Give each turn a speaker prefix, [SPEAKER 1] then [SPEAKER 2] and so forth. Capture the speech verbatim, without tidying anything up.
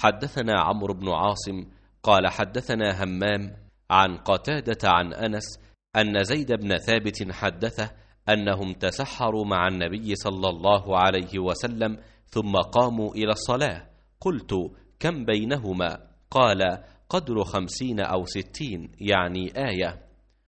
[SPEAKER 1] حدثنا عمرو بن عاصم قال حدثنا همام عن قتادة عن أنس أن زيد بن ثابت حدثه أنهم تسحروا مع النبي صلى الله عليه وسلم ثم قاموا إلى الصلاة. قلت: كم بينهما؟ قال: قدر خمسين أو ستين، يعني آية.